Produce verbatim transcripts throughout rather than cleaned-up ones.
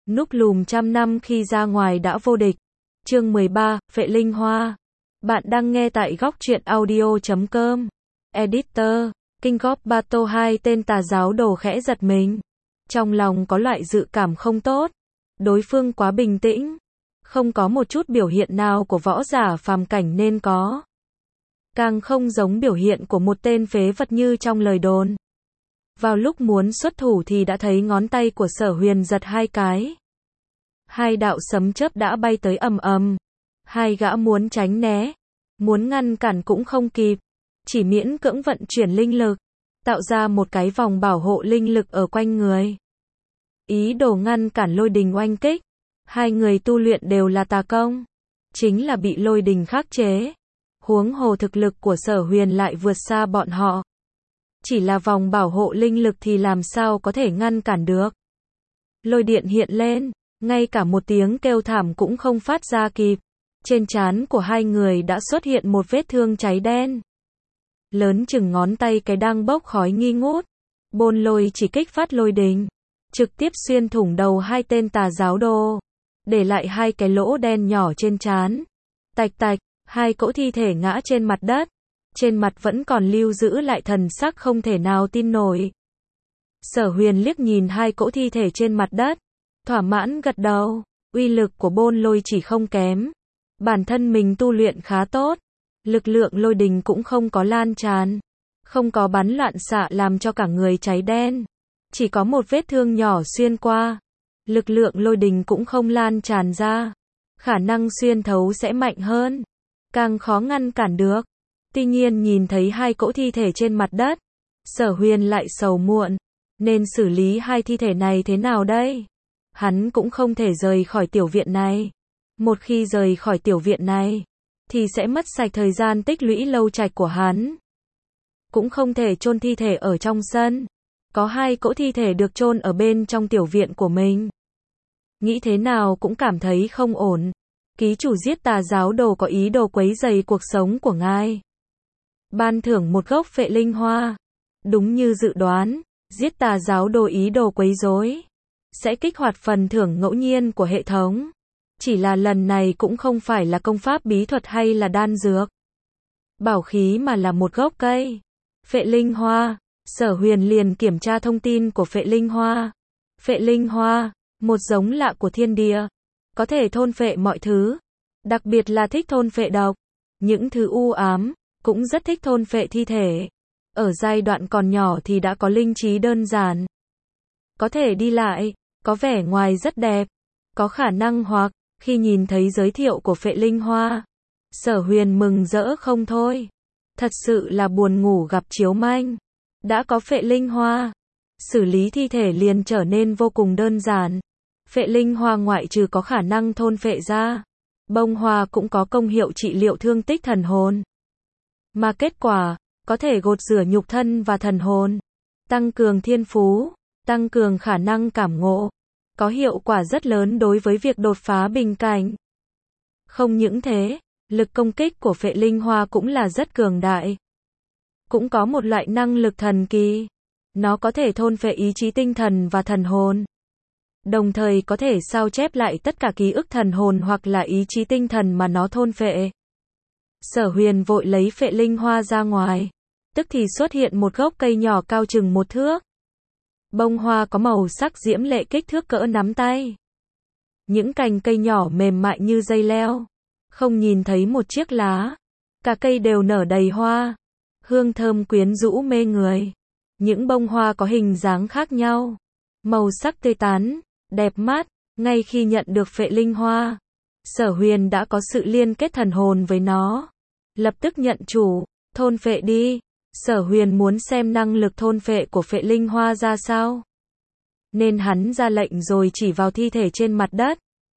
Núp lùm trăm năm khi ra ngoài đã vô địch. Chương mười ba, Phệ Linh Hoa. Bạn đang nghe tại góc truyện audio chấm com. Editor, King of Battle hai tên tà giáo đồ khẽ giật mình. Trong lòng có loại dự cảm không tốt. Đối phương quá bình tĩnh. Không có một chút biểu hiện nào của võ giả phàm cảnh nên có. Càng không giống biểu hiện của một tên phế vật như trong lời đồn. Vào lúc muốn xuất thủ thì đã thấy ngón tay của Sở Huyền giật hai cái. Hai đạo sấm chớp đã bay tới ầm ầm. Hai gã muốn tránh né, muốn ngăn cản cũng không kịp. Chỉ miễn cưỡng vận chuyển linh lực, tạo ra một cái vòng bảo hộ linh lực ở quanh người. Ý đồ ngăn cản lôi đình oanh kích. Hai người tu luyện đều là tà công, chính là bị lôi đình khắc chế. Huống hồ thực lực của Sở Huyền lại vượt xa bọn họ. Chỉ là vòng bảo hộ linh lực thì làm sao có thể ngăn cản được. Lôi điện hiện lên, ngay cả một tiếng kêu thảm cũng không phát ra kịp. Trên trán của hai người đã xuất hiện một vết thương cháy đen. Lớn chừng ngón tay cái đang bốc khói nghi ngút. Bôn lôi chỉ kích phát lôi đình, trực tiếp xuyên thủng đầu hai tên tà giáo đồ, để lại hai cái lỗ đen nhỏ trên trán. Tạch tạch, hai cỗ thi thể ngã trên mặt đất. Trên mặt vẫn còn lưu giữ lại thần sắc không thể nào tin nổi. Sở Huyền liếc nhìn hai cỗ thi thể trên mặt đất, thỏa mãn gật đầu. Uy lực của bôn lôi chỉ không kém. Bản thân mình tu luyện khá tốt. Lực lượng lôi đình cũng không có lan tràn, không có bắn loạn xạ làm cho cả người cháy đen. Chỉ có một vết thương nhỏ xuyên qua. Lực lượng lôi đình cũng không lan tràn ra. Khả năng xuyên thấu sẽ mạnh hơn, càng khó ngăn cản được. Tuy nhiên nhìn thấy hai cỗ thi thể trên mặt đất, Sở Huyền lại sầu muộn. Nên xử lý hai thi thể này thế nào đây? Hắn cũng không thể rời khỏi tiểu viện này. Một khi rời khỏi tiểu viện này, thì sẽ mất sạch thời gian tích lũy lâu trạch của hắn. Cũng không thể chôn thi thể ở trong sân. Có hai cỗ thi thể được chôn ở bên trong tiểu viện của mình. Nghĩ thế nào cũng cảm thấy không ổn. Ký chủ giết tà giáo đồ có ý đồ quấy rầy cuộc sống của ngài. Ban thưởng một gốc phệ linh hoa. Đúng như dự đoán, giết tà giáo đồ ý đồ quấy rối sẽ kích hoạt phần thưởng ngẫu nhiên của hệ thống. Chỉ là lần này cũng không phải là công pháp bí thuật hay là đan dược, bảo khí mà là một gốc cây. Phệ linh hoa. Sở Huyền liền kiểm tra thông tin của phệ linh hoa. Phệ linh hoa, một giống lạ của thiên địa, có thể thôn phệ mọi thứ, đặc biệt là thích thôn phệ độc. Những thứ u ám cũng rất thích thôn phệ thi thể. Ở giai đoạn còn nhỏ thì đã có linh trí đơn giản, có thể đi lại, có vẻ ngoài rất đẹp, có khả năng hoặc. Khi nhìn thấy giới thiệu của phệ linh hoa, Sở Huyền mừng rỡ không thôi. Thật sự là buồn ngủ gặp chiếu manh. Đã có phệ linh hoa, xử lý thi thể liền trở nên vô cùng đơn giản. Phệ linh hoa ngoại trừ có khả năng thôn phệ ra, bông hoa cũng có công hiệu trị liệu thương tích thần hồn. Mà kết quả, có thể gột rửa nhục thân và thần hồn, tăng cường thiên phú, tăng cường khả năng cảm ngộ. Có hiệu quả rất lớn đối với việc đột phá bình cảnh. Không những thế, lực công kích của phệ linh hoa cũng là rất cường đại. Cũng có một loại năng lực thần kỳ. Nó có thể thôn phệ ý chí tinh thần và thần hồn. Đồng thời có thể sao chép lại tất cả ký ức thần hồn hoặc là ý chí tinh thần mà nó thôn phệ. Sở Huyền vội lấy phệ linh hoa ra ngoài. Tức thì xuất hiện một gốc cây nhỏ cao chừng một thước. Bông hoa có màu sắc diễm lệ kích thước cỡ nắm tay. Những cành cây nhỏ mềm mại như dây leo. Không nhìn thấy một chiếc lá. Cả cây đều nở đầy hoa. Hương thơm quyến rũ mê người. Những bông hoa có hình dáng khác nhau. Màu sắc tươi tắn, đẹp mắt. Ngay khi nhận được phệ linh hoa, Sở Huyền đã có sự liên kết thần hồn với nó. Lập tức nhận chủ, thôn phệ đi. Sở Huyền muốn xem năng lực thôn phệ của phệ linh hoa ra sao. Nên hắn ra lệnh rồi chỉ vào thi thể trên mặt đất.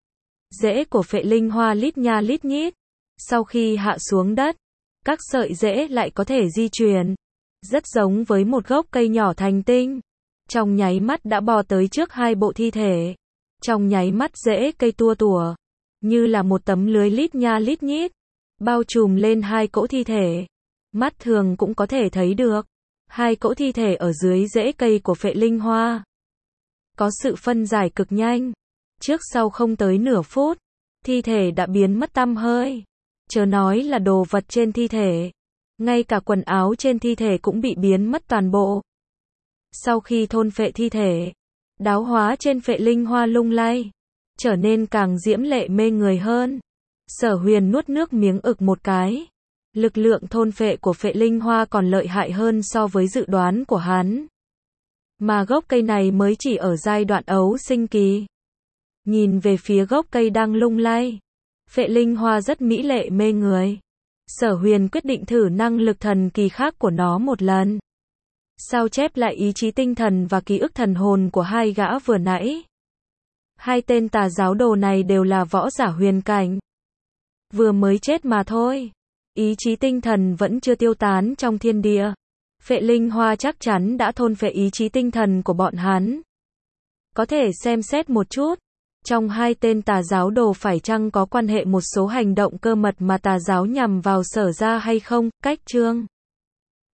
Rễ của phệ linh hoa lít nha lít nhít. Sau khi hạ xuống đất, các sợi rễ lại có thể di chuyển. Rất giống với một gốc cây nhỏ thành tinh. Trong nháy mắt đã bò tới trước hai bộ thi thể. Trong nháy mắt rễ cây tua tủa, như là một tấm lưới lít nha lít nhít, bao trùm lên hai cỗ thi thể. Mắt thường cũng có thể thấy được. Hai cỗ thi thể ở dưới rễ cây của phệ linh hoa. Có sự phân giải cực nhanh. Trước sau không tới nửa phút, thi thể đã biến mất tăm hơi. Chớ nói là đồ vật trên thi thể, ngay cả quần áo trên thi thể cũng bị biến mất toàn bộ. Sau khi thôn phệ thi thể, đáo hóa trên phệ linh hoa lung lay, trở nên càng diễm lệ mê người hơn. Sở Huyền nuốt nước miếng ực một cái. Lực lượng thôn phệ của phệ linh hoa còn lợi hại hơn so với dự đoán của hắn. Mà gốc cây này mới chỉ ở giai đoạn ấu sinh kỳ. Nhìn về phía gốc cây đang lung lay, phệ linh hoa rất mỹ lệ mê người. Sở Huyền quyết định thử năng lực thần kỳ khác của nó một lần. Sao chép lại ý chí tinh thần và ký ức thần hồn của hai gã vừa nãy. Hai tên tà giáo đồ này đều là võ giả huyền cảnh. Vừa mới chết mà thôi. Ý chí tinh thần vẫn chưa tiêu tán trong thiên địa. Phệ linh hoa chắc chắn đã thôn phệ ý chí tinh thần của bọn hắn. Có thể xem xét một chút. Trong hai tên tà giáo đồ phải chăng có quan hệ một số hành động cơ mật mà tà giáo nhằm vào Sở gia hay không? Cách chương